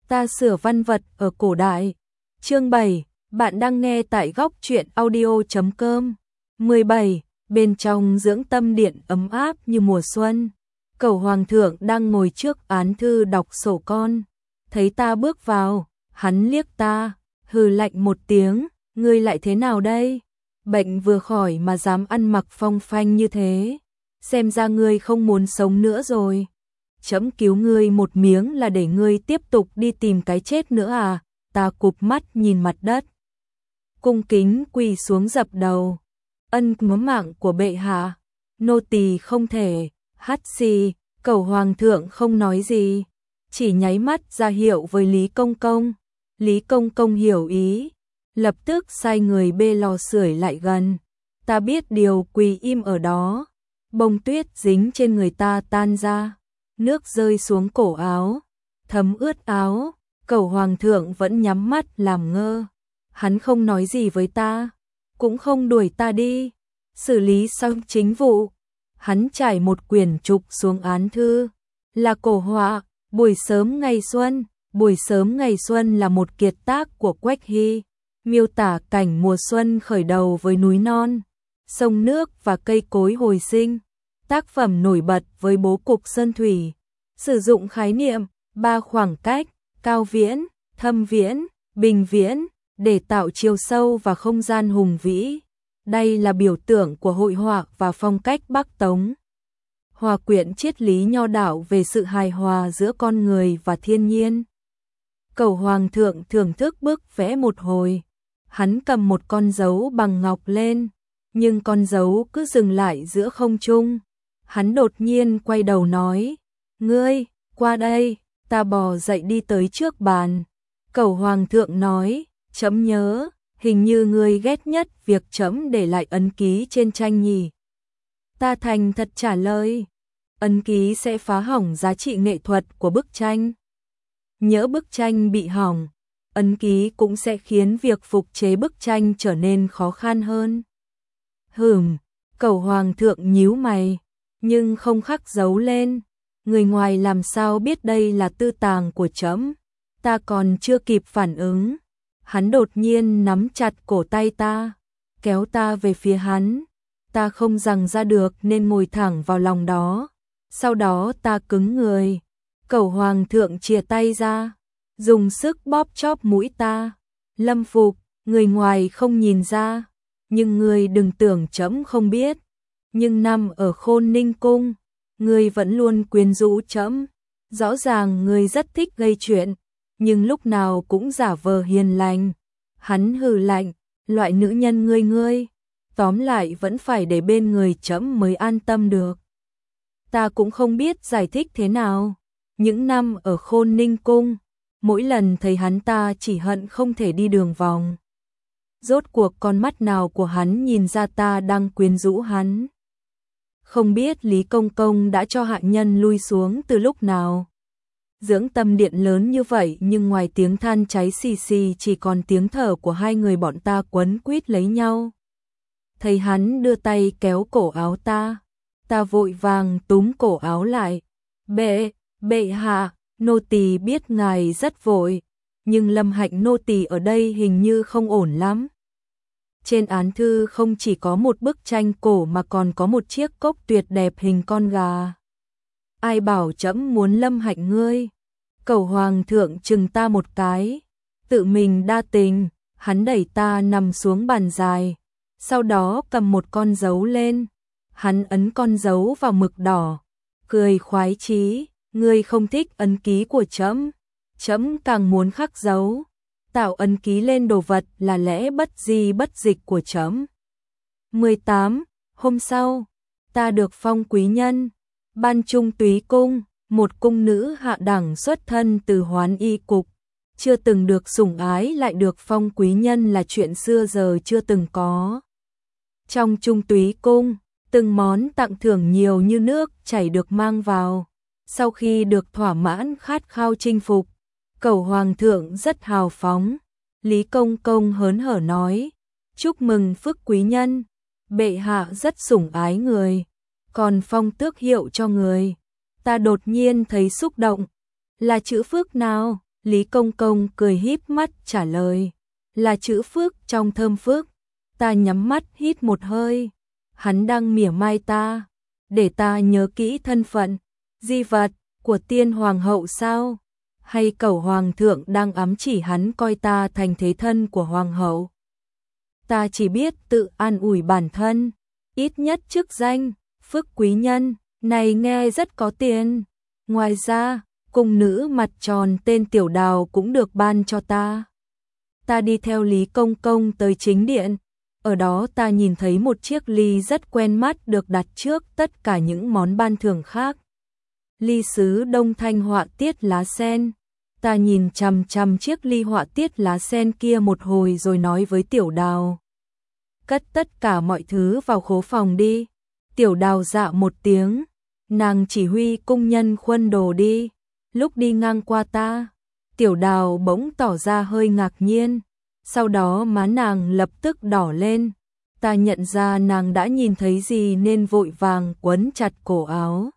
Ta sửa văn vật ở cổ đại. Chương 7, bạn đang nghe tại góc truyện audio.com. 17, bên trong dưỡng tâm điện ấm áp như mùa xuân. Cẩu hoàng thượng đang ngồi trước án thư đọc sổ con. Thấy ta bước vào, hắn liếc ta, hừ lạnh một tiếng, ngươi lại thế nào đây? Bệnh vừa khỏi mà dám ăn mặc phong phanh như thế. Xem ra ngươi không muốn sống nữa rồi. Trẫm cứu ngươi một miếng là để ngươi tiếp tục đi tìm cái chết nữa à? Ta cụp mắt nhìn mặt đất, cung kính quỳ xuống dập đầu. Ân mạng của bệ hạ, nô tỳ không thể. Hắt xì. Cẩu hoàng thượng không nói gì, chỉ nháy mắt ra hiệu với Lý Công Công. Lý Công Công hiểu ý, lập tức sai người bê lò sưởi lại gần. Ta biết điều, quỳ im ở đó. Bông tuyết dính trên người ta tan ra, nước rơi xuống cổ áo, thấm ướt áo. Cẩu hoàng thượng vẫn nhắm mắt làm ngơ. Hắn không nói gì với ta, cũng không đuổi ta đi. Xử lý xong chính vụ, hắn trải một quyển trục xuống án thư. Là cổ họa, buổi sớm ngày xuân. Buổi sớm ngày xuân là một kiệt tác của Quách Hy, miêu tả cảnh mùa xuân khởi đầu với núi non, sông nước và cây cối hồi sinh. Tác phẩm nổi bật với bố cục sơn thủy, sử dụng khái niệm ba khoảng cách: cao viễn, thâm viễn, bình viễn, để tạo chiều sâu và không gian hùng vĩ. Đây là biểu tượng của hội họa và phong cách Bắc Tống. Hòa quyện triết lý nho đạo về sự hài hòa giữa con người và thiên nhiên. Cẩu hoàng thượng thưởng thức bức vẽ một hồi. Hắn cầm một con dấu bằng ngọc lên, nhưng con dấu cứ dừng lại giữa không trung. Hắn đột nhiên quay đầu nói: "Ngươi, qua đây." Ta bò dậy đi tới trước bàn. Cẩu hoàng thượng nói: "Trẫm nhớ, hình như ngươi ghét nhất việc trẫm để lại ấn ký trên tranh nhỉ?" Ta thành thật trả lời: "Ấn ký sẽ phá hỏng giá trị nghệ thuật của bức tranh. Nhỡ bức tranh bị hỏng, ấn ký cũng sẽ khiến việc phục chế bức tranh trở nên khó khăn hơn." Cẩu hoàng thượng nhíu mày, nhưng không khắc dấu lên. Người ngoài làm sao biết đây là tư tàng của trẫm? Ta còn chưa kịp phản ứng, hắn đột nhiên nắm chặt cổ tay ta, kéo ta về phía hắn. Ta không giằng ra được nên ngồi thẳng vào lòng đó. Sau đó ta cứng người. Cẩu hoàng thượng chìa tay ra, dùng sức bóp chóp mũi ta. "Lâm Phục, người ngoài không nhìn ra, nhưng ngươi đừng tưởng trẫm không biết. Nhưng năm ở Khôn Ninh cung, ngươi vẫn luôn quyến rũ trẫm. Rõ ràng ngươi rất thích gây chuyện, nhưng lúc nào cũng giả vờ hiền lành." Hắn hừ lạnh: "Loại nữ nhân ngươi, tóm lại vẫn phải để bên người trẫm mới an tâm được." Ta cũng không biết giải thích thế nào. Những năm ở Khôn Ninh cung, mỗi lần thấy hắn ta chỉ hận không thể đi đường vòng. Rốt cuộc con mắt nào của hắn nhìn ra ta đang quyến rũ hắn? Không biết Lý Công Công đã cho hạ nhân lui xuống từ lúc nào. Dưỡng tâm điện lớn như vậy nhưng ngoài tiếng than cháy xì xì chỉ còn tiếng thở của hai người bọn ta quấn quýt lấy nhau. Thấy hắn đưa tay kéo cổ áo ta, ta vội vàng túm cổ áo lại. Bệ hạ, nô tỳ biết ngài rất vội, nhưng Lâm Hạnh nô tỳ ở đây hình như không ổn lắm." Trên án thư không chỉ có một bức tranh cổ mà còn có một chiếc cốc tuyệt đẹp hình con gà. "Ai bảo trẫm muốn Lâm Hạnh ngươi?" Cẩu hoàng thượng chừng ta một cái, tự mình đa tình. Hắn đẩy ta nằm xuống bàn dài, sau đó cầm một con dấu lên. Hắn ấn con dấu vào mực đỏ, cười khoái chí: "Ngươi không thích ấn ký của trẫm, trẫm càng muốn khắc dấu. Tạo ấn ký lên đồ vật là lẽ bất di bất dịch của trẫm." 18. Hôm sau, ta được phong quý nhân. Ban Trung Túy cung, một cung nữ hạ đẳng xuất thân từ Hoán Y cục, chưa từng được sủng ái lại được phong quý nhân là chuyện xưa giờ chưa từng có. Trong Trung Túy cung, từng món tặng thưởng nhiều như nước chảy được mang vào. Sau khi được thỏa mãn khát khao chinh phục, Cẩu hoàng thượng rất hào phóng. Lý Công Công hớn hở nói: "Chúc mừng Phước quý nhân, bệ hạ rất sủng ái người, còn phong tước hiệu cho người." Ta đột nhiên thấy xúc động. Là chữ Phước nào? Lý Công Công cười híp mắt trả lời, là chữ phước trong thơm phước. Ta nhắm mắt hít một hơi, hắn đang mỉa mai ta, để ta nhớ kỹ thân phận, di vật của tiên hoàng hậu sao? Hay cẩu hoàng thượng đang ám chỉ hắn coi ta thành thế thân của hoàng hậu? Ta chỉ biết tự an ủi bản thân, ít nhất chức danh, phước quý nhân, này nghe rất có tiền. Ngoài ra, cung nữ mặt tròn tên Tiểu Đào cũng được ban cho ta. Ta đi theo Lý Công Công tới chính điện, ở đó ta nhìn thấy một chiếc ly rất quen mắt được đặt trước tất cả những món ban thưởng khác. Ly sứ đông thanh họa tiết lá sen. Ta nhìn chằm chằm chiếc ly họa tiết lá sen kia một hồi rồi nói với Tiểu Đào, cất tất cả mọi thứ vào khố phòng đi. Tiểu Đào dạ một tiếng, nàng chỉ huy cung nhân khuân đồ đi. Lúc đi ngang qua ta, Tiểu Đào bỗng tỏ ra hơi ngạc nhiên, sau đó má nàng lập tức đỏ lên. Ta nhận ra nàng đã nhìn thấy gì nên vội vàng quấn chặt cổ áo.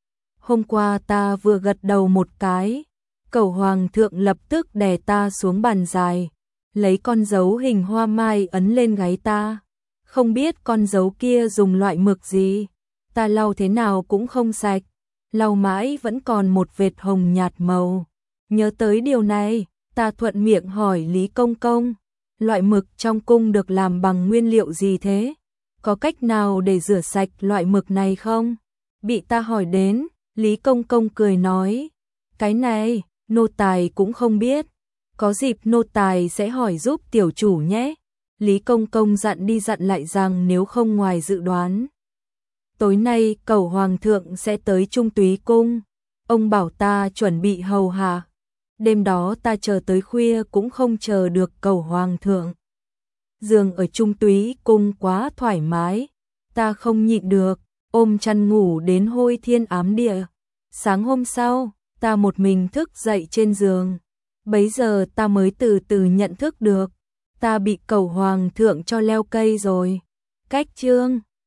Hôm qua ta vừa gật đầu một cái, cẩu hoàng thượng lập tức đè ta xuống bàn dài, lấy con dấu hình hoa mai ấn lên gáy ta. Không biết con dấu kia dùng loại mực gì, ta lau thế nào cũng không sạch, lau mãi vẫn còn một vệt hồng nhạt màu. Nhớ tới điều này, ta thuận miệng hỏi Lý Công Công, loại mực trong cung được làm bằng nguyên liệu gì thế? Có cách nào để rửa sạch loại mực này không? Bị ta hỏi đến, Lý Công Công cười nói, cái này, nô tài cũng không biết. Có dịp nô tài sẽ hỏi giúp tiểu chủ nhé. Lý Công Công dặn đi dặn lại rằng nếu không ngoài dự đoán, tối nay cẩu hoàng thượng sẽ tới Trung Túy cung. Ông bảo ta chuẩn bị hầu hạ. Đêm đó ta chờ tới khuya cũng không chờ được cẩu hoàng thượng. Giường ở Trung Túy cung quá thoải mái, ta không nhịn được, ôm chăn ngủ đến hôi thiên ám địa. Sáng hôm sau, ta một mình thức dậy trên giường. Bấy giờ ta mới từ từ nhận thức được, ta bị cẩu hoàng thượng cho leo cây rồi. Cách chương